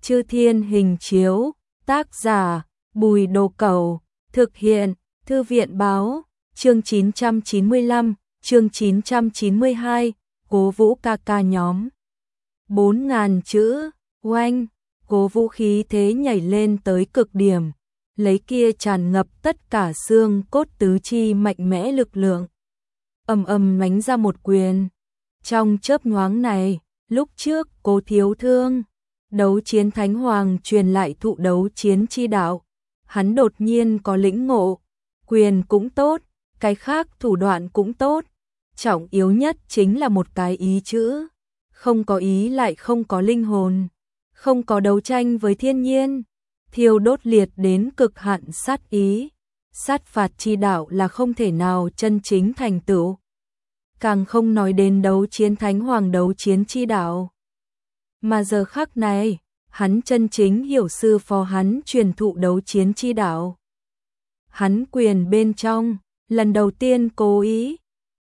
Chư Thiên Hình Chiếu, tác giả Bùi Đồ Cẩu, thực hiện Thư viện Báo, chương 995, chương 992, Cố Vũ ca ca nhóm. 4.000 chữ, oanh, Cố Vũ khí thế nhảy lên tới cực điểm, lấy kia tràn ngập tất cả xương cốt tứ chi mạnh mẽ lực lượng. Ầm ầm đánh ra một quyền. Trong chớp nhoáng này, lúc trước Cố Thiếu Thương, đấu chiến Thánh Hoàng truyền lại thụ đấu chiến chi đạo, hắn đột nhiên có lĩnh ngộ, quyền cũng tốt, cái khác thủ đoạn cũng tốt, trọng yếu nhất chính là một cái ý chữ, không có ý lại không có linh hồn, không có đấu tranh với thiên nhiên, thiêu đốt liệt đến cực hạn sát ý, sát phạt chi đạo là không thể nào chân chính thành tựu. Càng không nói đến đấu chiến Thánh Hoàng đấu chiến chi đạo. Mà giờ khắc này, hắn chân chính hiểu sư phó hắn truyền thụ đấu chiến chi đạo. Hắn quyền bên trong, lần đầu tiên cố ý,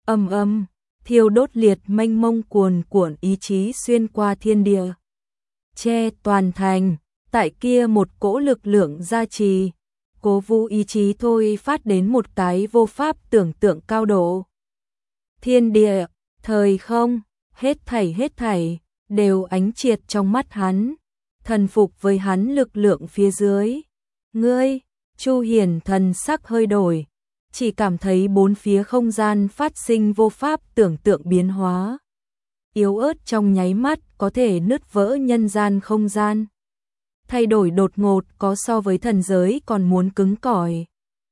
thiêu đốt liệt mênh mông cuồn cuộn ý chí xuyên qua thiên địa. Che toàn thành, tại kia một cỗ lực lượng gia trì, Cố Vũ ý chí thôi phát đến một cái vô pháp tưởng tượng cao độ. Thiên địa, thời không, hết thảy, đều ánh triệt trong mắt hắn, thần phục với hắn lực lượng phía dưới. Ngươi, Chu Hiển thần sắc hơi đổi, chỉ cảm thấy bốn phía không gian phát sinh vô pháp tưởng tượng biến hóa. Yếu ớt trong nháy mắt có thể nứt vỡ nhân gian không gian. Thay đổi đột ngột có so với thần giới còn muốn cứng cỏi.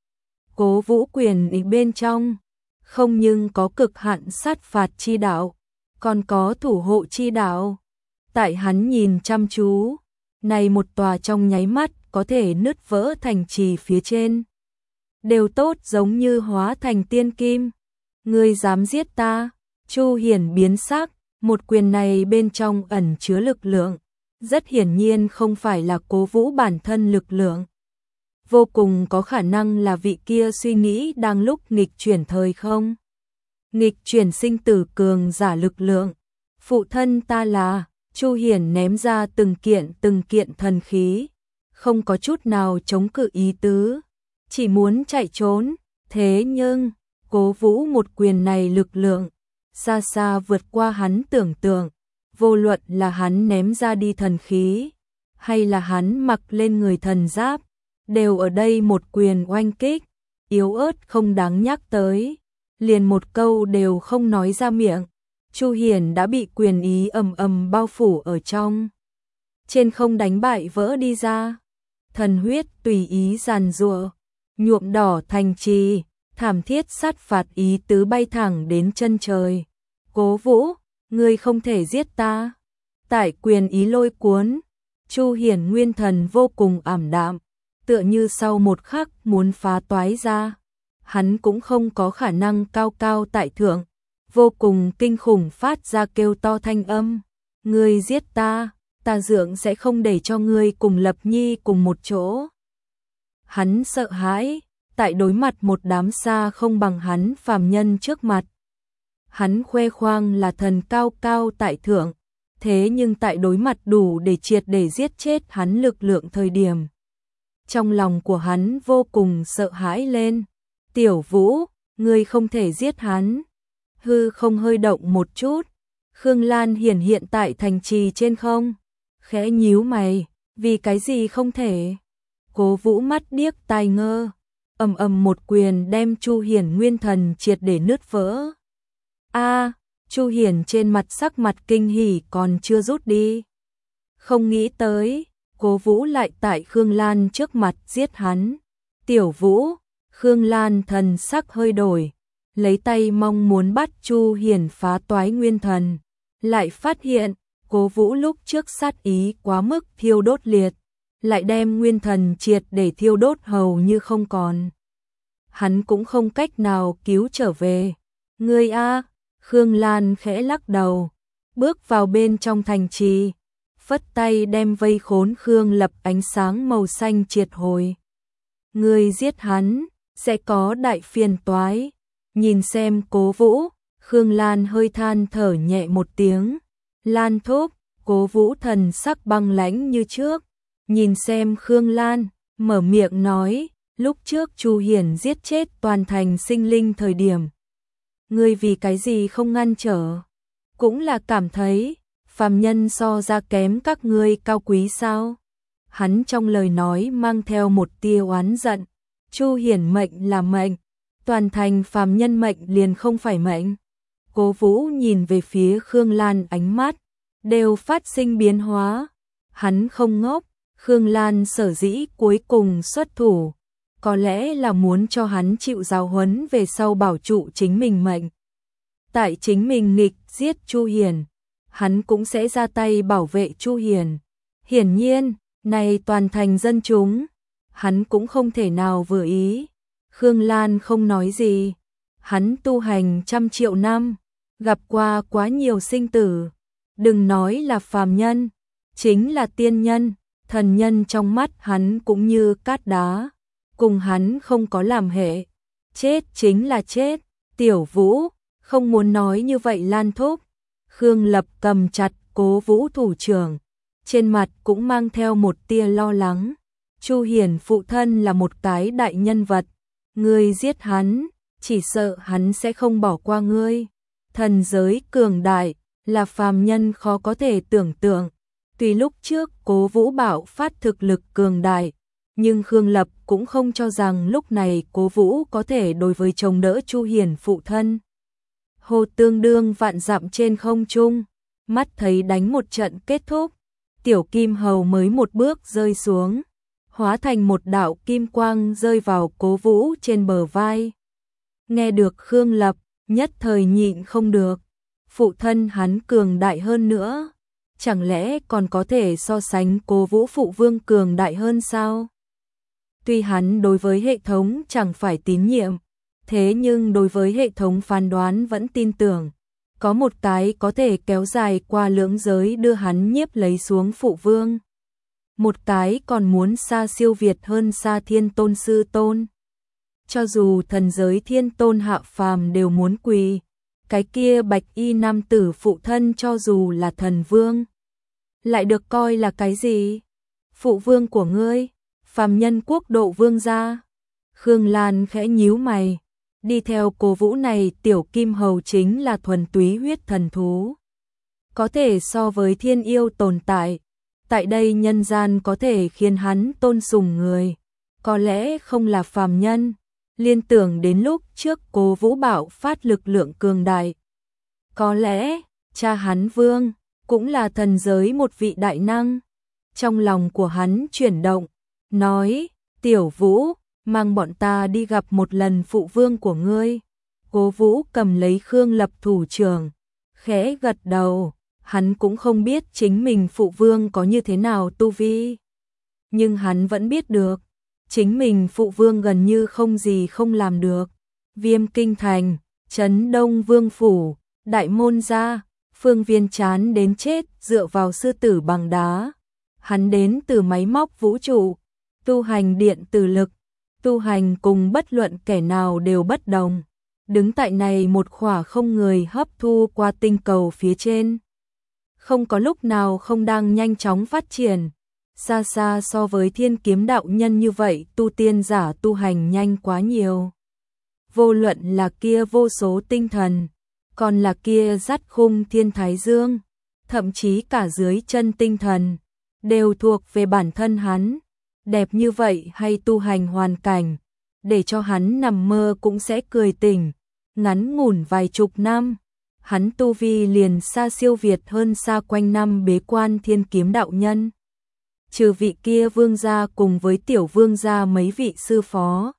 Cố Vũ quyền ý bên trong, không nhưng có cực hạn sát phạt chi đạo, còn có thủ hộ chi đạo. Tại hắn nhìn chăm chú, này một tòa trong nháy mắt có thể nứt vỡ thành trì phía trên. Đều tốt giống như hóa thành tiên kim. Ngươi dám giết ta? Chu Hiển biến sắc, một quyền này bên trong ẩn chứa lực lượng. Rất hiển nhiên không phải là Cố Vũ bản thân lực lượng. Vô cùng có khả năng là vị kia suy nghĩ đang lúc nghịch chuyển thời không. Nghịch chuyển sinh tử cường giả lực lượng. Phụ thân ta là, Chu Hiển ném ra từng kiện thần khí, không có chút nào chống cự ý tứ, chỉ muốn chạy trốn, thế nhưng, Cố Vũ một quyền này lực lượng, xa xa vượt qua hắn tưởng tượng, vô luận là hắn ném ra đi thần khí, hay là hắn mặc lên người thần giáp, đều ở đây một quyền oanh kích, yếu ớt không đáng nhắc tới, liền một câu đều không nói ra miệng. Chu Hiển đã bị quyền ý bao phủ ở trong. Trên không đánh bại vỡ đi ra. Thần huyết tùy ý giàn giụa, nhuộm đỏ thành trì, thảm thiết sát phạt ý tứ bay thẳng đến chân trời. Cố Vũ, ngươi không thể giết ta. Tại quyền ý lôi cuốn, Chu Hiển nguyên thần vô cùng ảm đạm, tựa như sau một khắc muốn phá toái ra. Hắn cũng không có khả năng cao cao tại thượng. Vô cùng kinh khủng phát ra kêu to thanh âm. Ngươi giết ta, ta dưỡng sẽ không để cho ngươi cùng Lập Nhi cùng một chỗ. Hắn sợ hãi, tại đối mặt một đám xa không bằng hắn phàm nhân trước mặt. Hắn khoe khoang là thần cao cao tại thượng, thế nhưng tại đối mặt đủ để triệt để giết chết hắn lực lượng thời điểm. Trong lòng của hắn vô cùng sợ hãi lên. Tiểu Vũ, ngươi không thể giết hắn. Hư không hơi động một chút, Khương Lan hiện tại thành trì trên không, khẽ nhíu mày, vì cái gì không thể? Cố Vũ mắt điếc tai ngơ, một quyền đem Chu Hiển nguyên thần triệt để nứt vỡ. A, Chu Hiển trên mặt sắc mặt kinh hỉ còn chưa rút đi. Không nghĩ tới, Cố Vũ lại tại Khương Lan trước mặt giết hắn. Tiểu Vũ, Khương Lan thần sắc hơi đổi. Lấy tay mong muốn bắt Chu Hiển phá toái nguyên thần, lại phát hiện, Cố Vũ lúc trước sát ý quá mức thiêu đốt liệt, lại đem nguyên thần triệt để thiêu đốt hầu như không còn. Hắn cũng không cách nào cứu trở về. Ngươi a, Khương Lan khẽ lắc đầu, bước vào bên trong thành trì, phất tay đem vây khốn Khương Lập ánh sáng màu xanh triệt hồi. Ngươi giết hắn, sẽ có đại phiền toái. Nhìn xem Cố Vũ, Khương Lan hơi than thở nhẹ một tiếng. Lan thúc, Cố Vũ thần sắc băng lãnh như trước, nhìn xem Khương Lan, mở miệng nói, lúc trước Chu Hiển giết chết toàn thành sinh linh thời điểm. Ngươi vì cái gì không ngăn trở? Cũng là cảm thấy, phàm nhân so ra kém các ngươi cao quý sao? Hắn trong lời nói mang theo một tia oán giận. Chu Hiển mệnh là mệnh, toàn thành phàm nhân mệnh liền không phải mệnh. Cố Vũ nhìn về phía Khương Lan, ánh mắt đều phát sinh biến hóa. Hắn không ngốc, Khương Lan sở dĩ cuối cùng xuất thủ, có lẽ là muốn cho hắn chịu giáo huấn về sau bảo trụ chính mình mệnh. Tại chính mình nghịch giết Chu Hiển, hắn cũng sẽ ra tay bảo vệ Chu Hiển. Hiển nhiên, này toàn thành dân chúng, hắn cũng không thể nào vừa ý. Khương Lan không nói gì, hắn tu hành trăm triệu năm, gặp qua quá nhiều sinh tử, đừng nói là phàm nhân, chính là tiên nhân, thần nhân trong mắt hắn cũng như cát đá, cùng hắn không có làm hệ, chết chính là chết. Tiểu Vũ, không muốn nói như vậy Lan thúc. Khương Lập cầm chặt Cố Vũ thủ trưởng, trên mặt cũng mang theo một tia lo lắng. Chu Hiển phụ thân là một cái đại nhân vật, ngươi giết hắn, chỉ sợ hắn sẽ không bỏ qua ngươi. Thần giới cường đại, là phàm nhân khó có thể tưởng tượng. Tuy lúc trước Cố Vũ bạo phát thực lực cường đại, nhưng Khương Lập cũng không cho rằng lúc này Cố Vũ có thể đối với chống đỡ Chu Hiển phụ thân. Hồ tương đương vạn dặm trên không trung, mắt thấy đánh một trận kết thúc, Tiểu Kim Hầu mới một bước rơi xuống, hóa thành một đạo kim quang rơi vào Cố Vũ trên bờ vai. Nghe được Khương Lập, nhất thời nhịn không được, phụ thân hắn cường đại hơn nữa, chẳng lẽ còn có thể so sánh Cố Vũ phụ vương cường đại hơn sao? Tuy hắn đối với hệ thống chẳng phải tín nhiệm, thế nhưng đối với hệ thống phán đoán vẫn tin tưởng, có một cái có thể kéo dài qua lưỡng giới đưa hắn nhiếp lấy xuống phụ vương. Một cái còn muốn xa siêu việt hơn xa Thiên Tôn sư tôn. Cho dù thần giới Thiên Tôn hạ phàm đều muốn quỳ, cái kia bạch y nam tử phụ thân cho dù là thần vương, lại được coi là cái gì? Phụ vương của ngươi, phàm nhân quốc độ vương gia. Khương Lan khẽ nhíu mày, đi theo Cố Vũ này Tiểu Kim Hầu chính là thuần túy huyết thần thú, có thể so với thiên yêu tồn tại. Tại đây nhân gian có thể khiến hắn tôn sùng người, có lẽ không là phàm nhân. Liên tưởng đến lúc trước Cố Vũ bạo phát lực lượng cường đại, có lẽ cha hắn Vương cũng là thần giới một vị đại năng. Trong lòng của hắn chuyển động, nói, Tiểu Vũ, mang bọn ta đi gặp một lần phụ vương của ngươi. Cố Vũ cầm lấy Khương Lập thủ trưởng, khẽ gật đầu. Hắn cũng không biết chính mình phụ vương có như thế nào tu vi, nhưng hắn vẫn biết được, chính mình phụ vương gần như không gì không làm được. Viêm Kinh Thành, Trấn Đông Vương Phủ, Đại Môn Gia, Phương Viên chán đến chết dựa vào sư tử bằng đá. Hắn đến từ máy móc vũ trụ, tu hành điện tử lực, tu hành cùng bất luận kẻ nào đều bất đồng. Đứng tại này một khỏa không người hấp thu qua tinh cầu phía trên, không có lúc nào không đang nhanh chóng phát triển, xa xa so với Thiên Kiếm đạo nhân như vậy tu tiên giả tu hành nhanh quá nhiều. Vô luận là kia vô số tinh thần, còn là kia dắt khung thiên thái dương, thậm chí cả dưới chân tinh thần, đều thuộc về bản thân hắn. Đẹp như vậy hay tu hành hoàn cảnh, để cho hắn nằm mơ cũng sẽ cười tỉnh. Ngắn ngủn vài chục năm, hắn tu vi liền xa siêu việt hơn xa quanh năm bế quan Thiên Kiếm đạo nhân. Trừ vị kia vương gia cùng với tiểu vương gia mấy vị sư phó,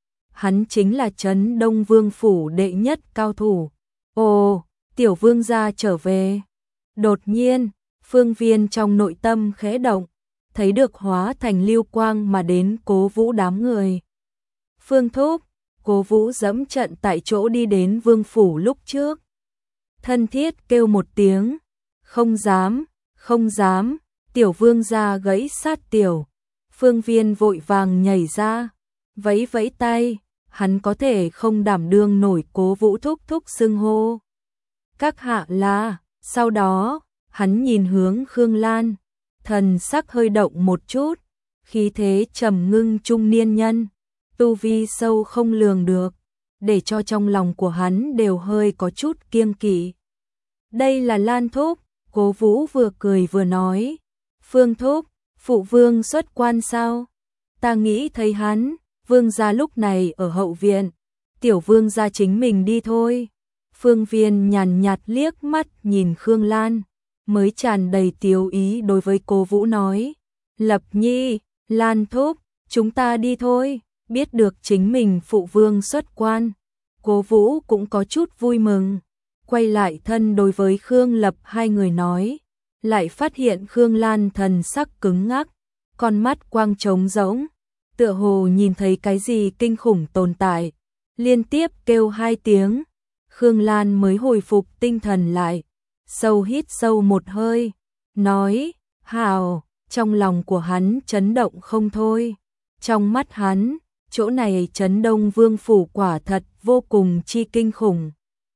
hắn chính là Trấn Đông Vương phủ đệ nhất cao thủ. Ồ, tiểu vương gia trở về. Đột nhiên, Phương Viên trong nội tâm khẽ động, thấy được hóa thành lưu quang mà đến Cố Vũ đám người. Phương thúc, Cố Vũ dẫm trận tại chỗ đi đến vương phủ lúc trước. Thân thiết kêu một tiếng, không dám, không dám. Tiểu vương gia gãy sát tiểu. Phương Viên vội vàng nhảy ra, vẫy vẫy tay, hắn có thể không đảm đương nổi Cố Vũ thúc thúc xưng hô. Các hạ là, sau đó, Hắn nhìn hướng Khương Lan, thần sắc hơi động một chút, khí thế trầm ngưng trung niên nhân, tu vi sâu không lường được, để cho trong lòng của hắn đều hơi có chút kiêng kỵ. Đây là Lan thúc, Cố Vũ vừa cười vừa nói, Phương thúc, phụ vương xuất quan sao? Ta nghĩ thấy hắn, vương gia lúc này ở hậu viện, tiểu vương gia chính mình đi thôi. Phương Viên nhàn nhạt liếc mắt nhìn Khương Lan, mới tràn đầy tiếu ý đối với Cố Vũ nói, Lập Nhi, Lan thúc, chúng ta đi thôi. Biết được chính mình phụ vương xuất quan, Cố Vũ cũng có chút vui mừng, quay lại thân đối với Khương Lập hai người nói, lại phát hiện Khương Lan thần sắc cứng ngắc, con mắt quang trống rỗng, tựa hồ nhìn thấy cái gì kinh khủng tồn tại, liên tiếp kêu hai tiếng. Khương Lan mới hồi phục tinh thần lại, sâu hít sâu một hơi, nói, hào, trong lòng của hắn chấn động không thôi. Trong mắt hắn, chỗ này Trấn Đông Vương phủ quả thật vô cùng chi kinh khủng.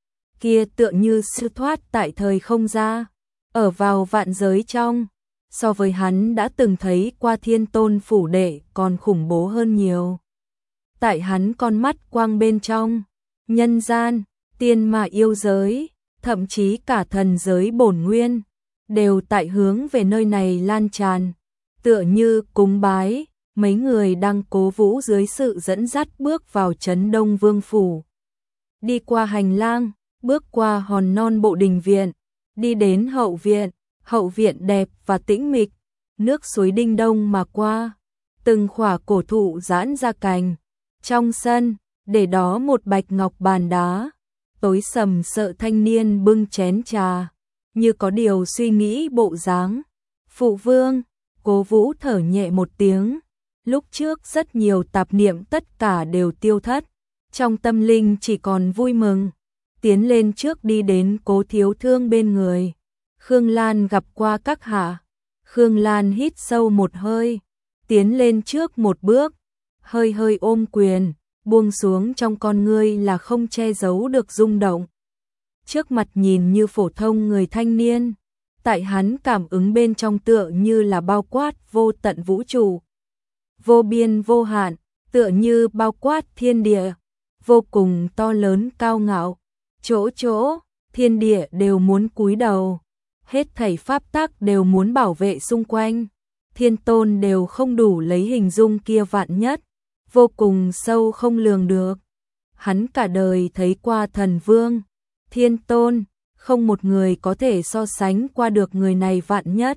Kia tựa như siêu thoát tại thời không ra, ở vào vạn giới trong, so với hắn đã từng thấy qua Thiên Tôn phủ đệ còn khủng bố hơn nhiều. Tại hắn con mắt quang bên trong, nhân gian, tiên mà yêu giới, thậm chí cả thần giới bổn nguyên, đều tại hướng về nơi này lan tràn, tựa như cúng bái. Mấy người đang Cố Vũ dưới sự dẫn dắt bước vào Trấn Đông Vương phủ. Đi qua hành lang, bước qua hòn non bộ đình viện, đi đến hậu viện đẹp và tĩnh mịch, nước suối đinh đông mà qua, từng khỏa cổ thụ giãn ra cành. Trong sân, để đó một bạch ngọc bàn đá, tối sầm sợ thanh niên bưng chén trà, như có điều suy nghĩ bộ dáng. Phụ vương, Cố Vũ thở nhẹ một tiếng. Lúc trước rất nhiều tạp niệm tất cả đều tiêu thất, trong tâm linh chỉ còn vui mừng, tiến lên trước đi đến Cố Thiếu Thương bên người. Khương Lan gặp qua các hạ. Khương Lan hít sâu một hơi, tiến lên trước một bước, hơi hơi ôm quyền, buông xuống trong con ngươi là không che giấu được rung động. Trước mặt nhìn như phổ thông người thanh niên, tại hắn cảm ứng bên trong tựa như là bao quát vô tận vũ trụ. Vô biên vô hạn, tựa như bao quát thiên địa, vô cùng to lớn cao ngạo, chỗ chỗ, thiên địa đều muốn cúi đầu, hết thảy pháp tắc đều muốn bảo vệ xung quanh, thiên tôn đều không đủ lấy hình dung kia vạn nhất, vô cùng sâu không lường được. Hắn cả đời thấy qua thần vương, thiên tôn, không một người có thể so sánh qua được người này vạn nhất.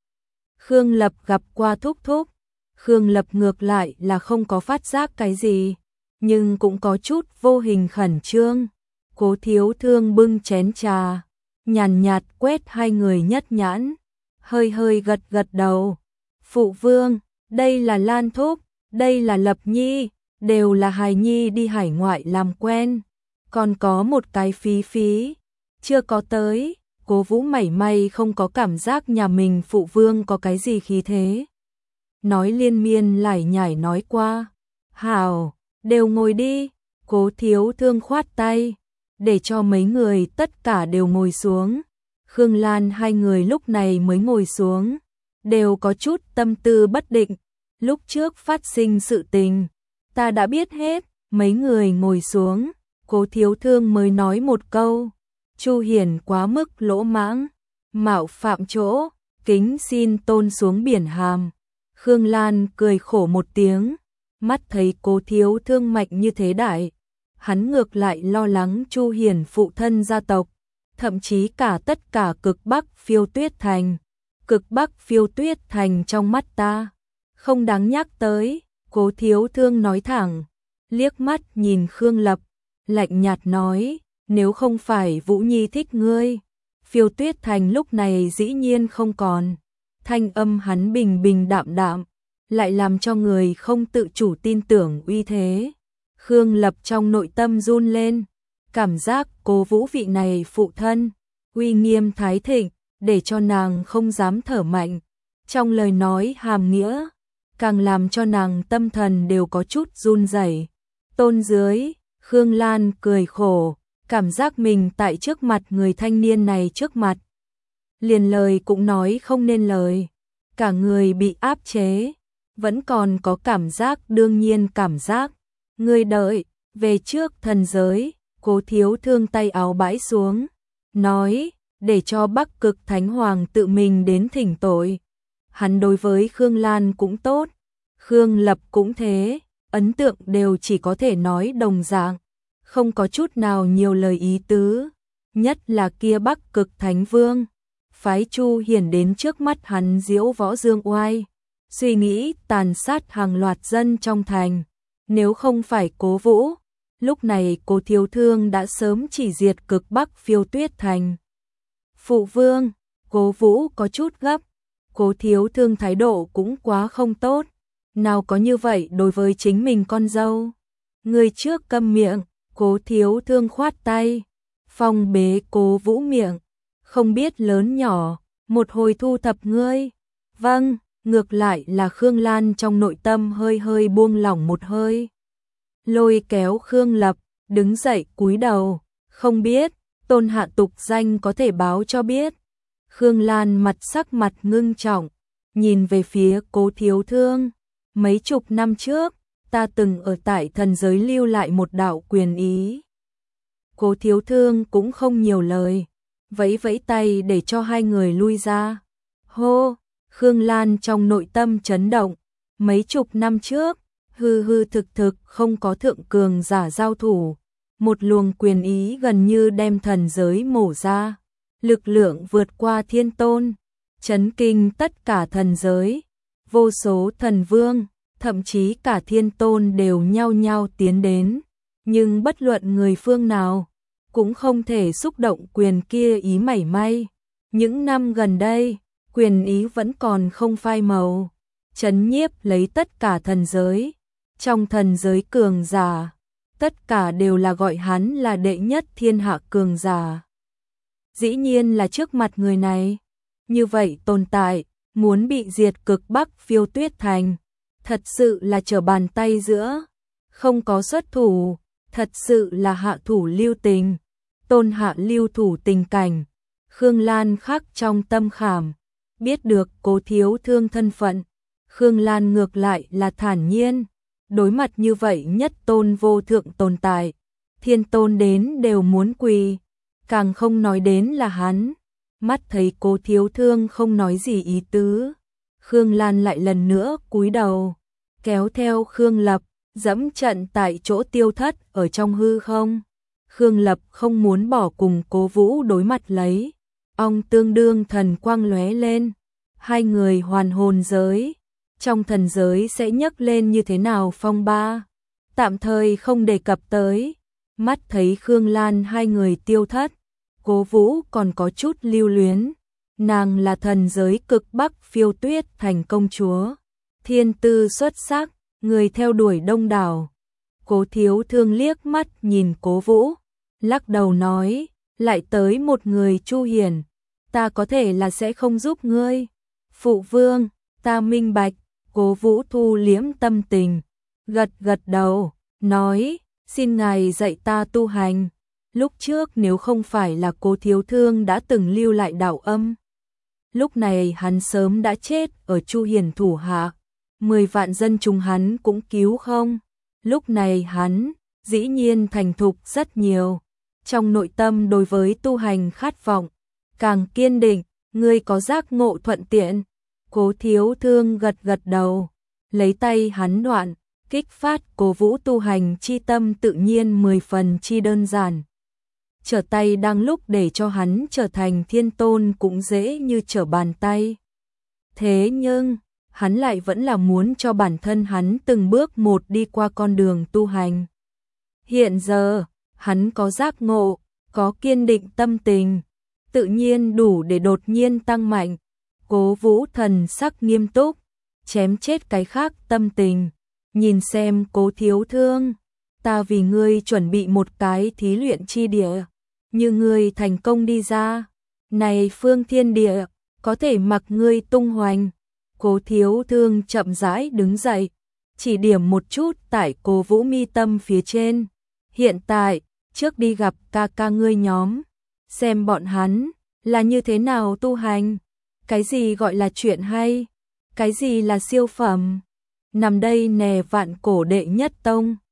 Khương Lập gặp qua thúc thúc. Khương Lập ngược lại là không có phát giác cái gì, nhưng cũng có chút vô hình khẩn trương. Cố Thiếu Thương bưng chén trà, nhàn nhạt quét hai người nhất nhãn, hơi hơi gật gật đầu. Phụ vương, đây là Lan thúc, đây là Lập Nhi, đều là hài nhi đi hải ngoại làm quen. Còn có một cái Phí Phí, chưa có tới. Cố Vũ mảy may không có cảm giác nhà mình phụ vương có cái gì khí thế. Nói liên miên lải nhải nói qua, hào, đều ngồi đi. Cố Thiếu Thương khoát tay, để cho mấy người tất cả đều ngồi xuống. Khương Lan hai người lúc này mới ngồi xuống, đều có chút tâm tư bất định. Lúc trước phát sinh sự tình, ta đã biết hết. Mấy người ngồi xuống, Cố Thiếu Thương mới nói một câu, Chu Hiển quá mức lỗ mãng, mạo phạm chỗ, kính xin tôn xuống biển hàm. Khương Lan cười khổ một tiếng, mắt thấy Cố Thiếu Thương mạnh như thế đại, hắn ngược lại lo lắng Chu Hiển phụ thân gia tộc, thậm chí cả tất cả cực Bắc Phiêu Tuyết Thành. Cực Bắc Phiêu Tuyết Thành trong mắt ta, không đáng nhắc tới. Cố Thiếu Thương nói thẳng, liếc mắt nhìn Khương Lập, lạnh nhạt nói, nếu không phải Vũ Nhi thích ngươi, Phiêu Tuyết Thành lúc này dĩ nhiên không còn. Thanh âm hắn bình bình đạm đạm, lại làm cho người không tự chủ tin tưởng uy thế. Khương Lập trong nội tâm run lên, cảm giác Cố Vũ vị này phụ thân, uy nghiêm thái thịnh, để cho nàng không dám thở mạnh. Trong lời nói hàm nghĩa, càng làm cho nàng tâm thần đều có chút run rẩy. Tôn dưới, Khương Lan cười khổ, cảm giác mình tại trước mặt người thanh niên này trước mặt. liền lời cũng nói không nên lời, cả người bị áp chế, vẫn còn có cảm giác đương nhiên cảm giác. Ngươi đợi, về trước thần giới, Cố Thiếu Thương tay áo bãi xuống, nói, để cho Bắc Cực Thánh Hoàng tự mình đến thỉnh tội. Hắn đối với Khương Lan cũng tốt, Khương Lập cũng thế, ấn tượng đều chỉ có thể nói đồng dạng, không có chút nào nhiều lời ý tứ, nhất là kia Bắc Cực Thánh Vương, phái Chu Hiển đến trước mắt hắn diễu võ dương oai, suy nghĩ tàn sát hàng loạt dân trong thành, nếu không phải Cố Vũ, lúc này Cố Thiếu Thương đã sớm chỉ diệt cực Bắc Phiêu Tuyết thành. Phụ vương, Cố Vũ có chút gấp, Cố Thiếu Thương thái độ cũng quá không tốt, nào có như vậy đối với chính mình con dâu. Người trước câm miệng, Cố Thiếu Thương khoát tay, phong bế Cố Vũ miệng, không biết lớn nhỏ, một hồi thu thập ngươi. Vâng, ngược lại là Khương Lan trong nội tâm hơi hơi buông lỏng một hơi. Lôi kéo Khương Lập, đứng dậy cúi đầu, không biết, tôn hạ tục danh có thể báo cho biết. Khương Lan mặt sắc mặt ngưng trọng, nhìn về phía Cố Thiếu Thương, mấy chục năm trước, ta từng ở tại thần giới lưu lại một đạo quyền ý. Cố Thiếu Thương cũng không nhiều lời, vẫy vẫy tay để cho hai người lui ra. Hô, Khương Lan trong nội tâm chấn động, mấy chục năm trước, hư hư thực thực không có thượng cường giả giao thủ, một luồng quyền ý gần như đem thần giới mổ ra, lực lượng vượt qua thiên tôn, chấn kinh tất cả thần giới, vô số thần vương, thậm chí cả thiên tôn đều nhao nhao tiến đến, nhưng bất luận người phương nào cũng không thể xúc động quyền kia ý mảy may. Những năm gần đây, quyền ý vẫn còn không phai màu, chấn nhiếp lấy tất cả thần giới. Trong thần giới cường giả, tất cả đều là gọi hắn là đệ nhất thiên hạ cường giả. Dĩ nhiên là trước mặt người này, như vậy tồn tại, muốn bị diệt cực Bắc Phiêu Tuyết thành, thật sự là trở bàn tay giữa, không có xuất thủ, thật sự là hạ thủ lưu tình, tôn hạ lưu thủ tình cảnh. Khương Lan khắc trong tâm khảm, biết được Cố Thiếu Thương thân phận, Khương Lan ngược lại là thản nhiên, đối mặt như vậy nhất tôn vô thượng tồn tại, thiên tôn đến đều muốn quỳ, càng không nói đến là hắn. Mắt thấy Cố Thiếu Thương không nói gì ý tứ, Khương Lan lại lần nữa cúi đầu, kéo theo Khương Lập, dẫm trận tại chỗ tiêu thất ở trong hư không. Khương Lập không muốn bỏ cùng Cố Vũ đối mặt lấy, ông tương đương thần quang lóe lên, hai người hoàn hồn giới, trong thần giới sẽ nhấc lên như thế nào phong ba, tạm thời không đề cập tới. Mắt thấy Khương Lan hai người tiêu thất, Cố Vũ còn có chút lưu luyến, nàng là thần giới cực Bắc Phiêu Tuyết thành công chúa, thiên tư xuất sắc, người theo đuổi đông đảo. Cố Thiếu Thương liếc mắt nhìn Cố Vũ, lắc đầu nói, lại tới một người Chu Hiển, ta có thể là sẽ không giúp ngươi. Phụ vương, ta minh bạch. Cố Vũ thu liễm tâm tình, gật gật đầu, nói, xin ngài dạy ta tu hành. Lúc trước nếu không phải là Cố Thiếu Thương đã từng lưu lại đạo âm, lúc này hắn sớm đã chết ở Chu Hiển thủ hạ, 10 vạn dân chúng hắn cũng cứu không. Lúc này hắn, dĩ nhiên thành thục rất nhiều, trong nội tâm đối với tu hành khát vọng, càng kiên định, ngươi có giác ngộ thuận tiện. Cố Thiếu Thương gật gật đầu, lấy tay hắn đoạn, kích phát Cố Vũ tu hành chi tâm tự nhiên 10 phần chi đơn giản. Trở tay đang lúc để cho hắn trở thành thiên tôn cũng dễ như trở bàn tay. Thế nhưng, hắn lại vẫn là muốn cho bản thân hắn từng bước một đi qua con đường tu hành. Hiện giờ, hắn có giác ngộ, có kiên định tâm tình, tự nhiên đủ để đột nhiên tăng mạnh. Cố Vũ thần sắc nghiêm túc, chém chết cái khác tâm tình, nhìn xem Cố Thiếu Thương, ta vì ngươi chuẩn bị một cái thí luyện chi địa, như ngươi thành công đi ra, này phương thiên địa, có thể mặc ngươi tung hoành. Cố Thiếu Thương chậm rãi đứng dậy, chỉ điểm một chút tại Cố Vũ mi tâm phía trên, hiện tại, trước đi gặp ca ca ngươi nhóm, xem bọn hắn là như thế nào tu hành? Cái gì gọi là chuyện hay? Cái gì là siêu phẩm? Nằm đây nè vạn cổ đệ nhất tông.